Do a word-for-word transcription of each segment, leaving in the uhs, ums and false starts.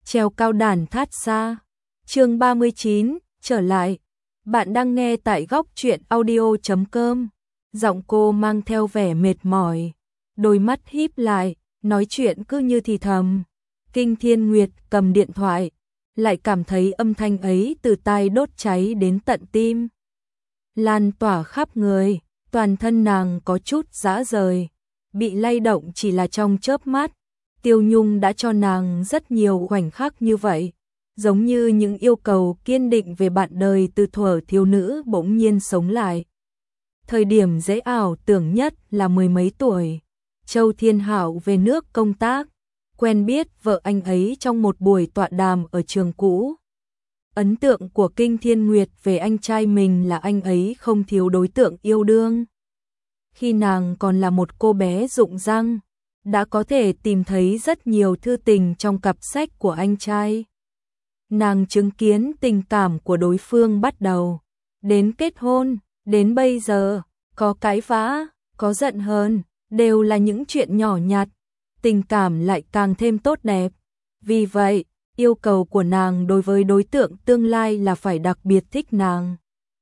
treo cao đàn thát xa. Chương ba mươi chín, trở lại. Bạn đang nghe tại góc truyện audio chấm com. Giọng cô mang theo vẻ mệt mỏi, đôi mắt híp lại, nói chuyện cứ như thì thầm. Kinh Thiên Nguyệt cầm điện thoại, lại cảm thấy âm thanh ấy từ tai đốt cháy đến tận tim, lan tỏa khắp người, toàn thân nàng có chút rã rời, bị lay động chỉ là trong chớp mắt. Tiêu Nhung đã cho nàng rất nhiều khoảnh khắc như vậy, giống như những yêu cầu kiên định về bạn đời từ thuở thiếu nữ bỗng nhiên sống lại. Thời điểm dễ ảo tưởng nhất là mười mấy tuổi, Châu Thiên Hạo về nước công tác, quen biết vợ anh ấy trong một buổi tọa đàm ở trường cũ. Ấn tượng của Kinh Thiên Nguyệt về anh trai mình là anh ấy không thiếu đối tượng yêu đương. Khi nàng còn là một cô bé rụng răng, đã có thể tìm thấy rất nhiều thư tình trong cặp sách của anh trai. Nàng chứng kiến tình cảm của đối phương bắt đầu, đến kết hôn, đến bây giờ, có cãi vã, có giận hờn, đều là những chuyện nhỏ nhặt, tình cảm lại càng thêm tốt đẹp. Vì vậy, yêu cầu của nàng đối với đối tượng tương lai là phải đặc biệt thích nàng,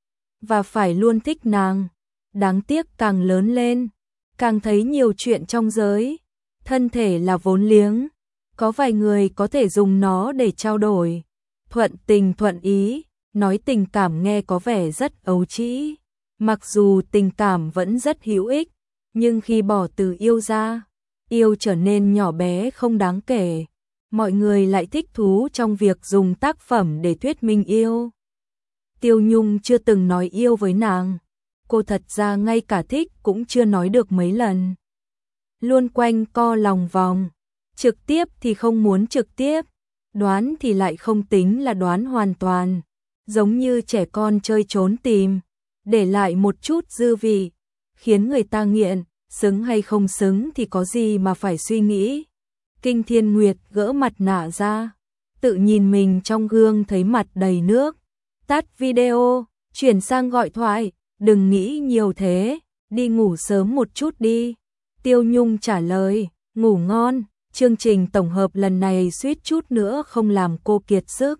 và phải luôn thích nàng. Đáng tiếc càng lớn lên, càng thấy nhiều chuyện trong giới. Thân thể là vốn liếng, có vài người có thể dùng nó để trao đổi, thuận tình thuận ý, nói tình cảm nghe có vẻ rất ấu trĩ. Mặc dù tình cảm vẫn rất hữu ích, nhưng khi bỏ từ yêu ra, yêu trở nên nhỏ bé không đáng kể. Mọi người lại thích thú trong việc dùng tác phẩm để thuyết minh yêu. Tiêu Nhung chưa từng nói yêu với nàng, cô thật ra ngay cả thích cũng chưa nói được mấy lần. Luôn quanh co lòng vòng, trực tiếp thì không muốn trực tiếp, đoán thì lại không tính là đoán hoàn toàn, giống như trẻ con chơi trốn tìm, để lại một chút dư vị, khiến người ta nghiện, xứng hay không xứng thì có gì mà phải suy nghĩ. Kinh Thiên Nguyệt gỡ mặt nạ ra, tự nhìn mình trong gương thấy mặt đầy nước, tắt video, chuyển sang gọi thoại, đừng nghĩ nhiều thế, đi ngủ sớm một chút đi. Tiêu Nhung trả lời, ngủ ngon. Chương trình tổng hợp lần này suýt chút nữa không làm cô kiệt sức.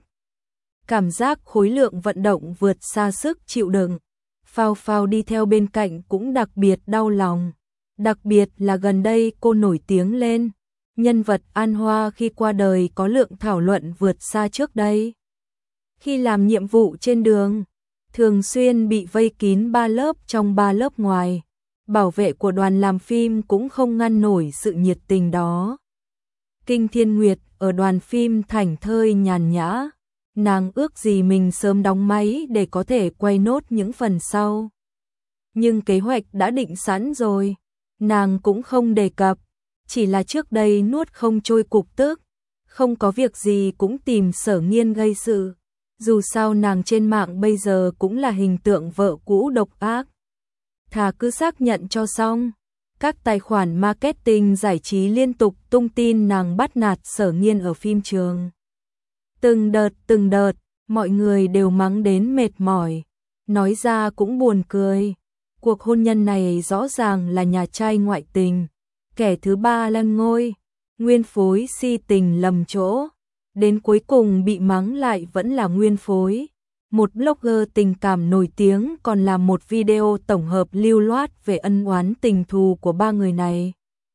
Cảm giác khối lượng vận động vượt xa sức chịu đựng. Phao Phao đi theo bên cạnh cũng đặc biệt đau lòng. Đặc biệt là gần đây cô nổi tiếng lên. Nhân vật An Hoa khi qua đời có lượng thảo luận vượt xa trước đây. Khi làm nhiệm vụ trên đường, thường xuyên bị vây kín ba lớp trong ba lớp ngoài. Bảo vệ của đoàn làm phim cũng không ngăn nổi sự nhiệt tình đó. Kinh Thiên Nguyệt ở đoàn phim thảnh thơi nhàn nhã, nàng ước gì mình sớm đóng máy để có thể quay nốt những phần sau. Nhưng kế hoạch đã định sẵn rồi, nàng cũng không đề cập, chỉ là trước đây nuốt không trôi cục tức, không có việc gì cũng tìm Sở Nghiên gây sự. Dù sao nàng trên mạng bây giờ cũng là hình tượng vợ cũ độc ác. Thà cứ xác nhận cho xong. Các tài khoản marketing giải trí liên tục tung tin nàng bắt nạt Sở Nghiên ở phim trường. Từng đợt từng đợt, mọi người đều mắng đến mệt mỏi. Nói ra cũng buồn cười. Cuộc hôn nhân này rõ ràng là nhà trai ngoại tình. Kẻ thứ ba lên ngôi. Nguyên phối si tình lầm chỗ. Đến cuối cùng bị mắng lại vẫn là nguyên phối. Một blogger tình cảm nổi tiếng còn làm một video tổng hợp lưu loát về ân oán tình thù của ba người này.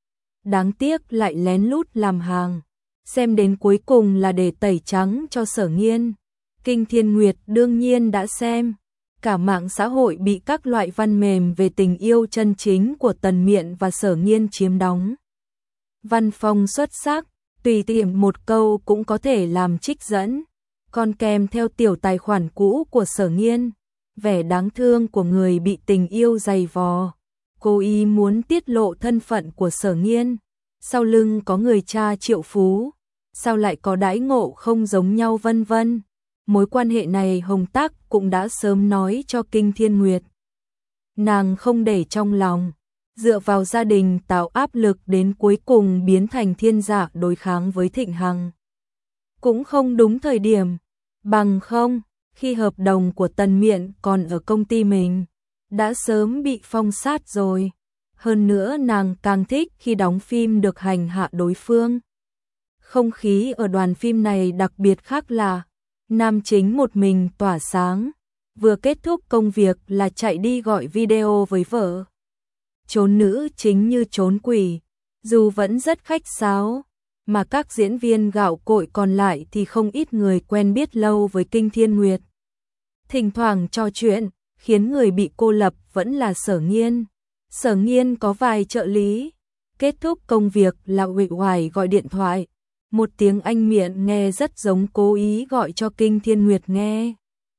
Đáng tiếc lại lén lút làm hàng. Xem đến cuối cùng là để tẩy trắng cho Sở Nghiên. Kinh Thiên Nguyệt đương nhiên đã xem. Cả mạng xã hội bị các loại văn mềm về tình yêu chân chính của Tần Miện và Sở Nghiên chiếm đóng. Văn phong xuất sắc, tùy tiện một câu cũng có thể làm trích dẫn. Còn kèm theo tiểu tài khoản cũ của Sở Nghiên, vẻ đáng thương của người bị tình yêu dày vò, cố ý muốn tiết lộ thân phận của Sở Nghiên, sau lưng có người cha triệu phú, sao lại có đãi ngộ không giống nhau vân vân. Mối quan hệ này Hồng Tắc cũng đã sớm nói cho Kinh Thiên Nguyệt. Nàng không để trong lòng, dựa vào gia đình tạo áp lực đến cuối cùng biến thành thiên dạ đối kháng với Thịnh Hằng. Cũng không đúng thời điểm, bằng không, khi hợp đồng của Tần Miện còn ở công ty mình, đã sớm bị phong sát rồi. Hơn nữa nàng càng thích khi đóng phim được hành hạ đối phương. Không khí ở đoàn phim này đặc biệt khác lạ, nam chính một mình tỏa sáng, vừa kết thúc công việc là chạy đi gọi video với vợ. Trốn nữ chính như trốn quỷ, dù vẫn rất khách sáo, mà các diễn viên gạo cội còn lại thì không ít người quen biết lâu với Kinh Thiên Nguyệt. Thỉnh thoảng trò chuyện, khiến người bị cô lập vẫn là Sở Nghiên. Sở Nghiên có vài trợ lý, kết thúc công việc là uể oải gọi điện thoại. Một tiếng Anh miệng nghe rất giống cố ý gọi cho Kinh Thiên Nguyệt nghe.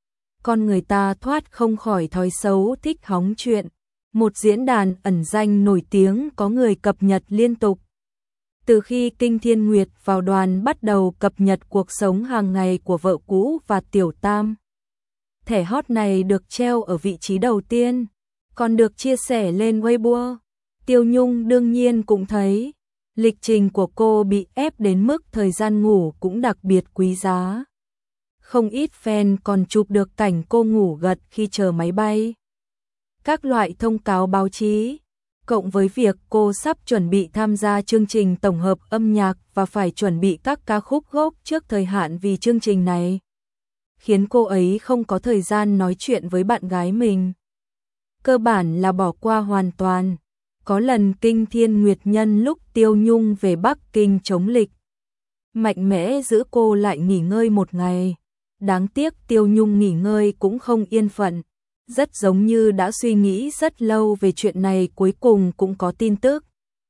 Con người ta thoát không khỏi thói xấu thích hóng chuyện. Một diễn đàn ẩn danh nổi tiếng có người cập nhật liên tục. Từ khi Kinh Thiên Nguyệt vào đoàn bắt đầu cập nhật cuộc sống hàng ngày của vợ cũ và Tiểu Tam. Thẻ hot này được treo ở vị trí đầu tiên, còn được chia sẻ lên Weibo. Tiêu Nhung đương nhiên cũng thấy, lịch trình của cô bị ép đến mức thời gian ngủ cũng đặc biệt quý giá. Không ít fan còn chụp được cảnh cô ngủ gật khi chờ máy bay. Các loại thông cáo báo chí, cộng với việc cô sắp chuẩn bị tham gia chương trình tổng hợp âm nhạc và phải chuẩn bị các ca khúc gốc trước thời hạn vì chương trình này, khiến cô ấy không có thời gian nói chuyện với bạn gái mình. Cơ bản là bỏ qua hoàn toàn. Có lần Kinh Thiên Nguyệt nhân lúc Tiêu Nhung về Bắc Kinh chống lịch, mạnh mẽ giữ cô lại nghỉ ngơi một ngày. Đáng tiếc Tiêu Nhung nghỉ ngơi cũng không yên phận, rất giống như đã suy nghĩ rất lâu về chuyện này, cuối cùng cũng có tin tức.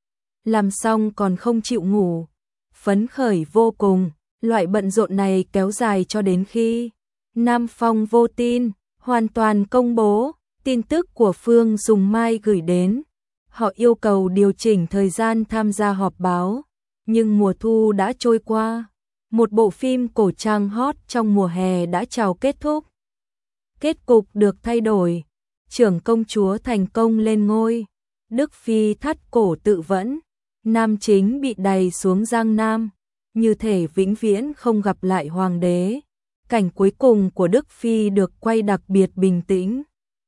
Làm xong còn không chịu ngủ, phấn khởi vô cùng. Loại bận rộn này kéo dài cho đến khi Nam Phong vô tin, hoàn toàn công bố tin tức của Phương Dùng Mai gửi đến. Họ yêu cầu điều chỉnh thời gian tham gia họp báo, nhưng mùa thu đã trôi qua. Một bộ phim cổ trang hot trong mùa hè đã chào kết thúc. Kết cục được thay đổi, trưởng công chúa thành công lên ngôi, Đức Phi thắt cổ tự vẫn, nam chính bị đày xuống Giang Nam, như thể vĩnh viễn không gặp lại hoàng đế. Cảnh cuối cùng của Đức Phi được quay đặc biệt bình tĩnh.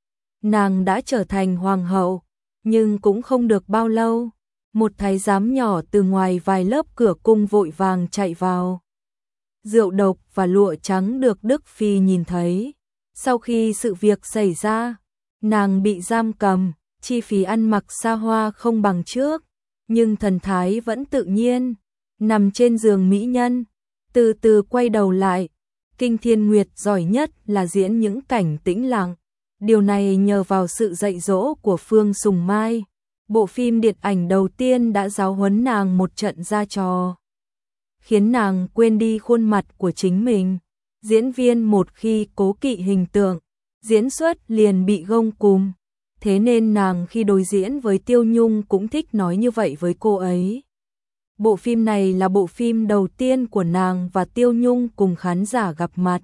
Nàng đã trở thành hoàng hậu, nhưng cũng không được bao lâu, một thái giám nhỏ từ ngoài vài lớp cửa cung vội vàng chạy vào. Rượu độc và lụa trắng được Đức Phi nhìn thấy. Sau khi sự việc xảy ra, nàng bị giam cầm, chi phí ăn mặc xa hoa không bằng trước, nhưng thần thái vẫn tự nhiên, nằm trên giường mỹ nhân, từ từ quay đầu lại. Kinh Thiên Nguyệt giỏi nhất là diễn những cảnh tĩnh lặng. Điều này nhờ vào sự dạy dỗ của Phương Sùng Mai. Bộ phim điện ảnh đầu tiên đã giáo huấn nàng một trận ra trò, khiến nàng quên đi khuôn mặt của chính mình. Diễn viên một khi cố kỵ hình tượng, diễn xuất liền bị gông cùm. Thế nên nàng khi đối diễn với Tiêu Nhung cũng thích nói như vậy với cô ấy. Bộ phim này là bộ phim đầu tiên của nàng và Tiêu Nhung cùng khán giả gặp mặt.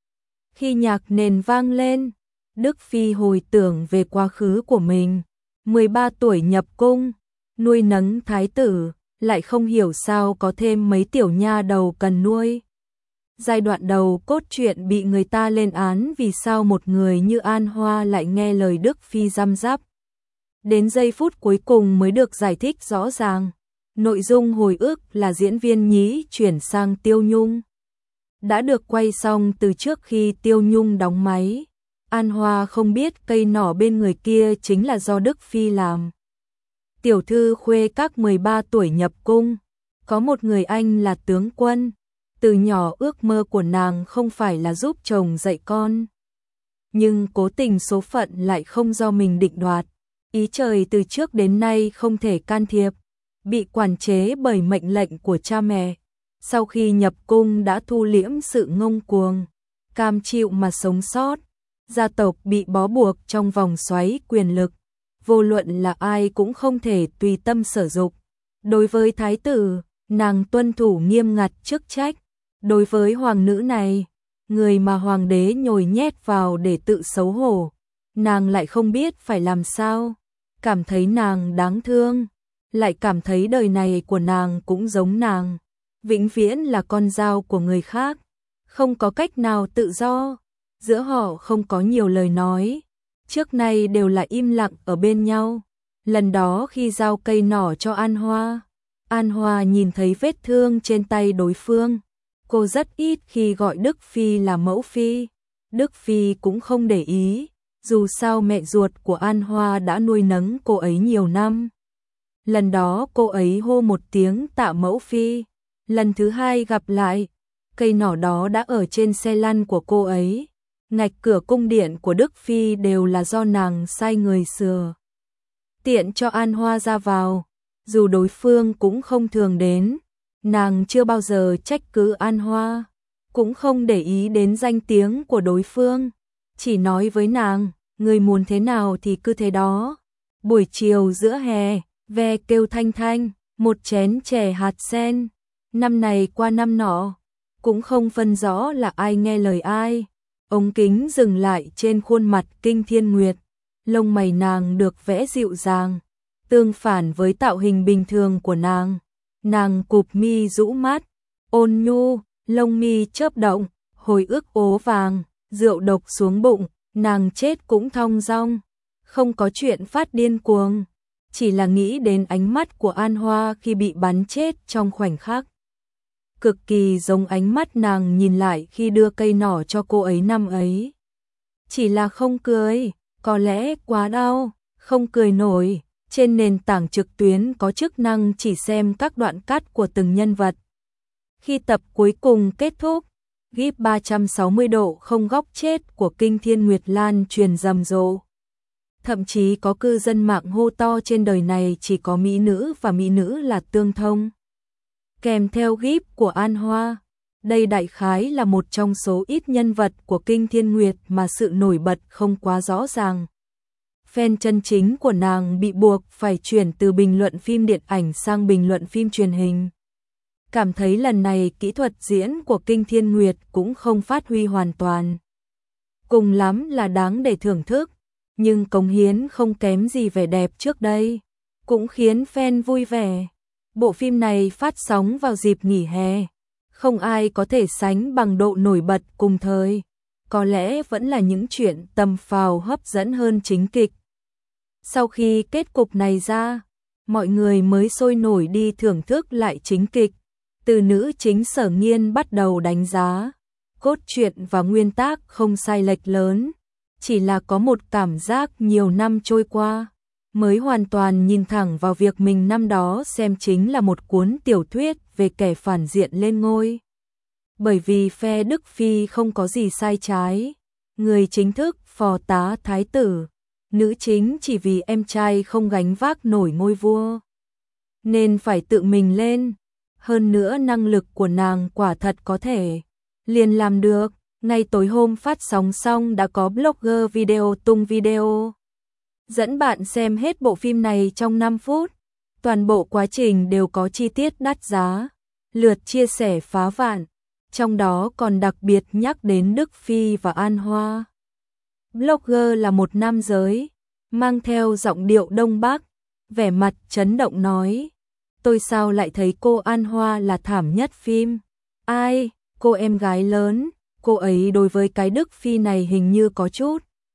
Khi nhạc nền vang lên, Đức Phi hồi tưởng về quá khứ của mình. mười ba tuổi nhập cung, nuôi nấng thái tử, lại không hiểu sao có thêm mấy tiểu nha đầu cần nuôi. Giai đoạn đầu cốt truyện bị người ta lên án vì sao một người như An Hoa lại nghe lời Đức Phi răm rắp. Đến giây phút cuối cùng mới được giải thích rõ ràng. Nội dung hồi ức là diễn viên nhí chuyển sang Tiêu Nhung, đã được quay xong từ trước khi Tiêu Nhung đóng máy. An Hoa không biết cây nỏ bên người kia chính là do Đức Phi làm. Tiểu thư khuê các mười ba tuổi nhập cung, có một người anh là tướng quân. Từ nhỏ ước mơ của nàng không phải là giúp chồng dạy con, nhưng cố tình số phận lại không do mình định đoạt. Ý trời từ trước đến nay không thể can thiệp, bị quản chế bởi mệnh lệnh của cha mẹ. Sau khi nhập cung đã thu liễm sự ngông cuồng, cam chịu mà sống sót. Gia tộc bị bó buộc trong vòng xoáy quyền lực, vô luận là ai cũng không thể tùy tâm sở dục. Đối với thái tử, nàng tuân thủ nghiêm ngặt chức trách. Đối với hoàng nữ này, người mà hoàng đế nhồi nhét vào để tự xấu hổ, nàng lại không biết phải làm sao. Cảm thấy nàng đáng thương, lại cảm thấy đời này của nàng cũng giống nàng, vĩnh viễn là con dao của người khác, không có cách nào tự do. Giữa họ không có nhiều lời nói, trước nay đều là im lặng ở bên nhau. Lần đó khi giao cây nỏ cho An Hoa, An Hoa nhìn thấy vết thương trên tay đối phương. Cô rất ít khi gọi Đức Phi là mẫu phi. Đức Phi cũng không để ý, dù sao mẹ ruột của An Hoa đã nuôi nấng cô ấy nhiều năm. Lần đó cô ấy hô một tiếng tạ mẫu phi. Lần thứ hai gặp lại, cây nỏ đó đã ở trên xe lăn của cô ấy. Ngạch cửa cung điện của Đức Phi đều là do nàng sai người sửa. Tiện cho An Hoa ra vào, dù đối phương cũng không thường đến. Nàng chưa bao giờ trách cứ An Hoa, cũng không để ý đến danh tiếng của đối phương. Chỉ nói với nàng, người muốn thế nào thì cứ thế đó. Buổi chiều giữa hè, ve kêu thanh thanh, một chén chè hạt sen. Năm này qua năm nọ, cũng không phân rõ là ai nghe lời ai. Ống kính dừng lại trên khuôn mặt Kinh Thiên Nguyệt. Lông mày nàng được vẽ dịu dàng, tương phản với tạo hình bình thường của nàng. Nàng cụp mi rũ mắt, ôn nhu, lông mi chớp động, hồi ức ố vàng, rượu độc xuống bụng, nàng chết cũng thong dong, không có chuyện phát điên cuồng, chỉ là nghĩ đến ánh mắt của An Hoa khi bị bắn chết trong khoảnh khắc. Cực kỳ giống ánh mắt nàng nhìn lại khi đưa cây nỏ cho cô ấy năm ấy. Chỉ là không cười, có lẽ quá đau, không cười nổi. Trên nền tảng trực tuyến có chức năng chỉ xem các đoạn cắt của từng nhân vật. Khi tập cuối cùng kết thúc, gif ba trăm sáu mươi độ không góc chết của Kinh Thiên Nguyệt lan truyền rầm rộ. Thậm chí có cư dân mạng hô to trên đời này chỉ có mỹ nữ và mỹ nữ là tương thông. Kèm theo gif của An Hoa, đây đại khái là một trong số ít nhân vật của Kinh Thiên Nguyệt mà sự nổi bật không quá rõ ràng. Fan chân chính của nàng bị buộc phải chuyển từ bình luận phim điện ảnh sang bình luận phim truyền hình. Cảm thấy lần này kỹ thuật diễn của Kinh Thiên Nguyệt cũng không phát huy hoàn toàn. Cùng lắm là đáng để thưởng thức, nhưng cống hiến không kém gì vẻ đẹp trước đây, cũng khiến fan vui vẻ. Bộ phim này phát sóng vào dịp nghỉ hè, không ai có thể sánh bằng độ nổi bật cùng thời. Có lẽ vẫn là những chuyện tầm phào hấp dẫn hơn chính kịch. Sau khi kết cục này ra, mọi người mới sôi nổi đi thưởng thức lại chính kịch. Từ nữ chính Sở Nghiên bắt đầu đánh giá, cốt truyện và nguyên tác không sai lệch lớn, chỉ là có một cảm giác nhiều năm trôi qua, mới hoàn toàn nhìn thẳng vào việc mình năm đó xem chính là một cuốn tiểu thuyết về kẻ phản diện lên ngôi. Bởi vì phe Đức Phi không có gì sai trái, người chính thức phò tá thái tử, nữ chính chỉ vì em trai không gánh vác nổi ngôi vua, nên phải tự mình lên. Hơn nữa năng lực của nàng quả thật có thể liền làm được. Ngay tối hôm phát sóng xong đã có blogger video tung video dẫn bạn xem hết bộ phim này trong năm phút. Toàn bộ quá trình đều có chi tiết đắt giá, lượt chia sẻ phá vạn, trong đó còn đặc biệt nhắc đến Đức Phi và An Hoa. Blogger là một nam giới, mang theo giọng điệu Đông Bắc, vẻ mặt chấn động nói: tôi sao lại thấy cô An Hoa là thảm nhất phim. Ai, cô em gái lớn, cô ấy đối với cái Đức Phi này hình như có chút.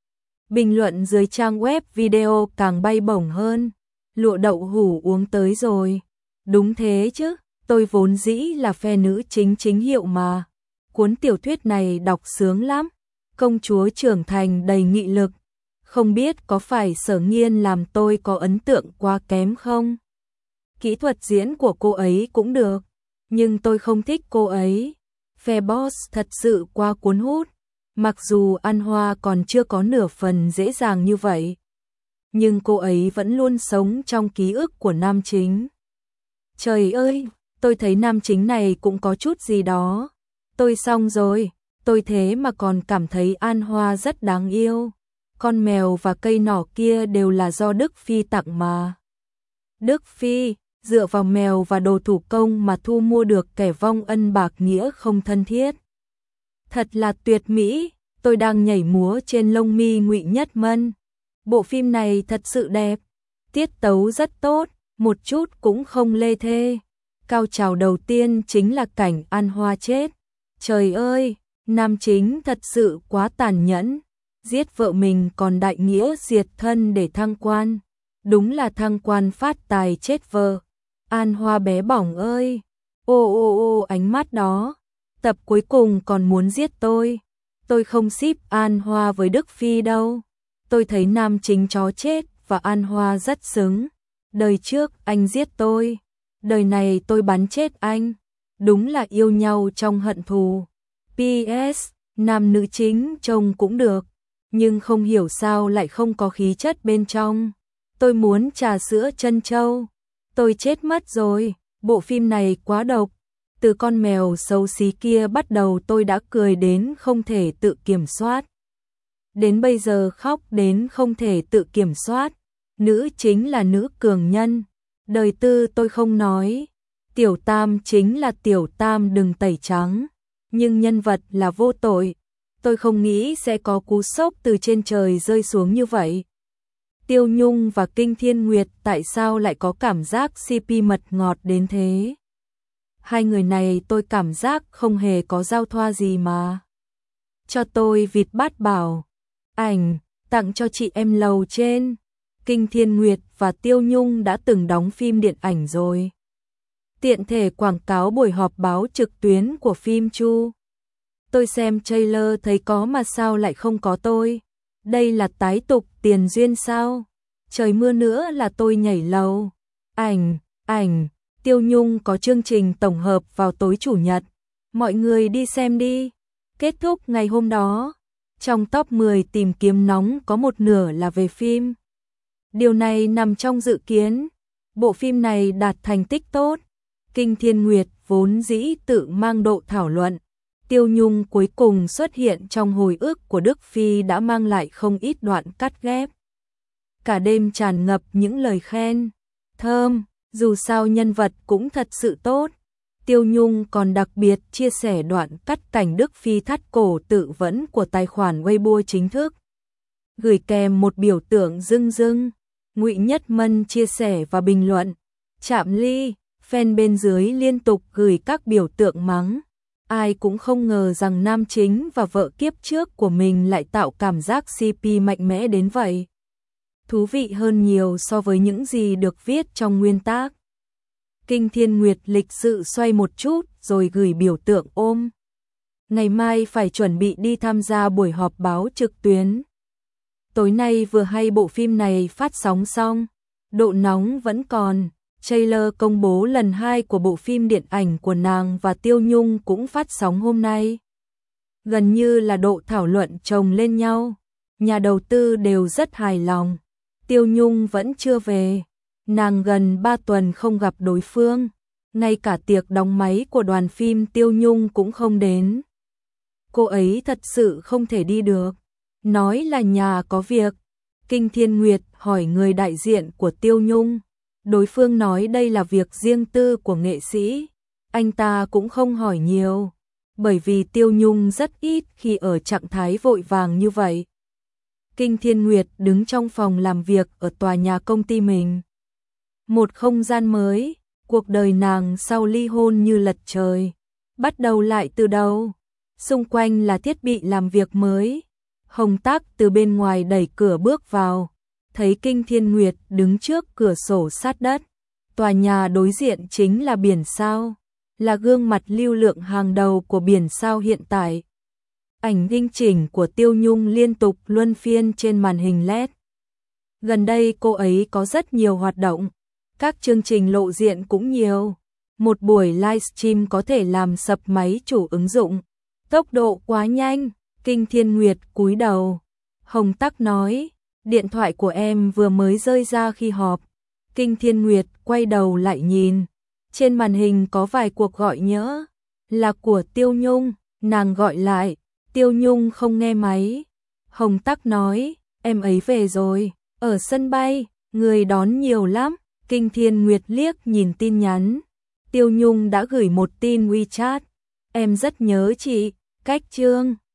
Bình luận dưới trang web video càng bay bổng hơn. Lụa đậu hủ uống tới rồi. Đúng thế chứ, tôi vốn dĩ là phe nữ chính chính hiệu mà. Cuốn tiểu thuyết này đọc sướng lắm. Công chúa trưởng thành đầy nghị lực. Không biết có phải Sở Nghiên làm tôi có ấn tượng quá kém không? Kỹ thuật diễn của cô ấy cũng được, nhưng tôi không thích cô ấy. Phe boss thật sự quá cuốn hút. Mặc dù An Hoa còn chưa có nửa phần dễ dàng như vậy, nhưng cô ấy vẫn luôn sống trong ký ức của nam chính. Trời ơi, tôi thấy nam chính này cũng có chút gì đó. Tôi xong rồi, tôi thế mà còn cảm thấy An Hoa rất đáng yêu. Con mèo và cây nỏ kia đều là do Đức Phi tặng mà. Đức Phi dựa vào mèo và đồ thủ công mà thu mua được kẻ vong ân bạc nghĩa không thân thiết. Thật là tuyệt mỹ, tôi đang nhảy múa trên lông mi Ngụy Nhất Mân. Bộ phim này thật sự đẹp, tiết tấu rất tốt, một chút cũng không lê thê. Cao trào đầu tiên chính là cảnh An Hoa chết. Trời ơi, nam chính thật sự quá tàn nhẫn, giết vợ mình còn đại nghĩa diệt thân để thăng quan. Đúng là thăng quan phát tài chết vợ. An Hoa bé bỏng ơi, ô ô ô ánh mắt đó, tập cuối cùng còn muốn giết tôi. Tôi không ship An Hoa với Đức Phi đâu. Tôi thấy nam chính chó chết và An Hoa rất xứng. Đời trước anh giết tôi, đời này tôi bắn chết anh. Đúng là yêu nhau trong hận thù. pê ét Nam nữ chính trông cũng được, nhưng không hiểu sao lại không có khí chất bên trong. Tôi muốn trà sữa trân châu. Tôi chết mất rồi, bộ phim này quá độc. Từ con mèo xấu xí kia bắt đầu tôi đã cười đến không thể tự kiểm soát. Đến bây giờ khóc đến không thể tự kiểm soát. Nữ chính là nữ cường nhân. Đời tư tôi không nói. Tiểu Tam chính là Tiểu Tam đừng tẩy trắng. Nhưng nhân vật là vô tội. Tôi không nghĩ sẽ có cú sốc từ trên trời rơi xuống như vậy. Tiêu Nhung và Kinh Thiên Nguyệt tại sao lại có cảm giác xê pê mật ngọt đến thế? Hai người này tôi cảm giác không hề có giao thoa gì mà. Cho tôi vịt bát bảo. Ảnh, tặng cho chị em lầu trên. Kinh Thiên Nguyệt và Tiêu Nhung đã từng đóng phim điện ảnh rồi. Tiện thể quảng cáo buổi họp báo trực tuyến của phim Chu. Tôi xem trailer thấy có mà sao lại không có tôi. Đây là tái tục tiền duyên sao? Trời mưa nữa là tôi nhảy lầu. Ảnh, ảnh, Tiêu Nhung có chương trình tổng hợp vào tối chủ nhật. Mọi người đi xem đi. Kết thúc ngày hôm đó, trong top mười tìm kiếm nóng có một nửa là về phim. Điều này nằm trong dự kiến. Bộ phim này đạt thành tích tốt. Kinh Thiên Nguyệt vốn dĩ tự mang độ thảo luận. Tiêu Nhung cuối cùng xuất hiện trong hồi ức của Đức Phi đã mang lại không ít đoạn cắt ghép. Cả đêm tràn ngập những lời khen. Thơm, dù sao nhân vật cũng thật sự tốt. Tiêu Nhung còn đặc biệt chia sẻ đoạn cắt cảnh Đức Phi thắt cổ tự vẫn của tài khoản Weibo chính thức. Gửi kèm một biểu tượng rưng rưng. Ngụy Nhất Mân chia sẻ và bình luận. Chạm ly, fan bên dưới liên tục gửi các biểu tượng mắng. Ai cũng không ngờ rằng nam chính và vợ kiếp trước của mình lại tạo cảm giác xê pê mạnh mẽ đến vậy. Thú vị hơn nhiều so với những gì được viết trong nguyên tác. Kinh Thiên Nguyệt lịch sự xoay một chút rồi gửi biểu tượng ôm. Ngày mai phải chuẩn bị đi tham gia buổi họp báo trực tuyến. Tối nay vừa hay bộ phim này phát sóng xong, độ nóng vẫn còn. Trailer công bố lần hai của bộ phim điện ảnh của nàng và Tiêu Nhung cũng phát sóng hôm nay. Gần như là độ thảo luận chồng lên nhau. Nhà đầu tư đều rất hài lòng. Tiêu Nhung vẫn chưa về. Nàng gần ba tuần không gặp đối phương. Ngay cả tiệc đóng máy của đoàn phim Tiêu Nhung cũng không đến. Cô ấy thật sự không thể đi được. Nói là nhà có việc. Kinh Thiên Nguyệt hỏi người đại diện của Tiêu Nhung. Đối phương nói đây là việc riêng tư của nghệ sĩ. Anh ta cũng không hỏi nhiều. Bởi vì Tiêu Nhung rất ít khi ở trạng thái vội vàng như vậy. Kinh Thiên Nguyệt đứng trong phòng làm việc ở tòa nhà công ty mình. Một không gian mới, cuộc đời nàng sau ly hôn như lật trời. Bắt đầu lại từ đầu. Xung quanh là thiết bị làm việc mới. Hồng Tắc từ bên ngoài đẩy cửa bước vào. Thấy Kinh Thiên Nguyệt đứng trước cửa sổ sát đất. Tòa nhà đối diện chính là biển sao. Là gương mặt lưu lượng hàng đầu của biển sao hiện tại. Ảnh tinh chỉnh của Tiêu Nhung liên tục luân phiên trên màn hình led. Gần đây cô ấy có rất nhiều hoạt động. Các chương trình lộ diện cũng nhiều. Một buổi livestream có thể làm sập máy chủ ứng dụng. Tốc độ quá nhanh. Kinh Thiên Nguyệt cúi đầu. Hồng Tắc nói, điện thoại của em vừa mới rơi ra khi họp. Kinh Thiên Nguyệt quay đầu lại nhìn. Trên màn hình có vài cuộc gọi nhỡ. Là của Tiêu Nhung. Nàng gọi lại. Tiêu Nhung không nghe máy. Hồng Tắc nói, em ấy về rồi. Ở sân bay, người đón nhiều lắm. Kinh Thiên Nguyệt liếc nhìn tin nhắn. Tiêu Nhung đã gửi một tin WeChat. Em rất nhớ chị. Cách chương.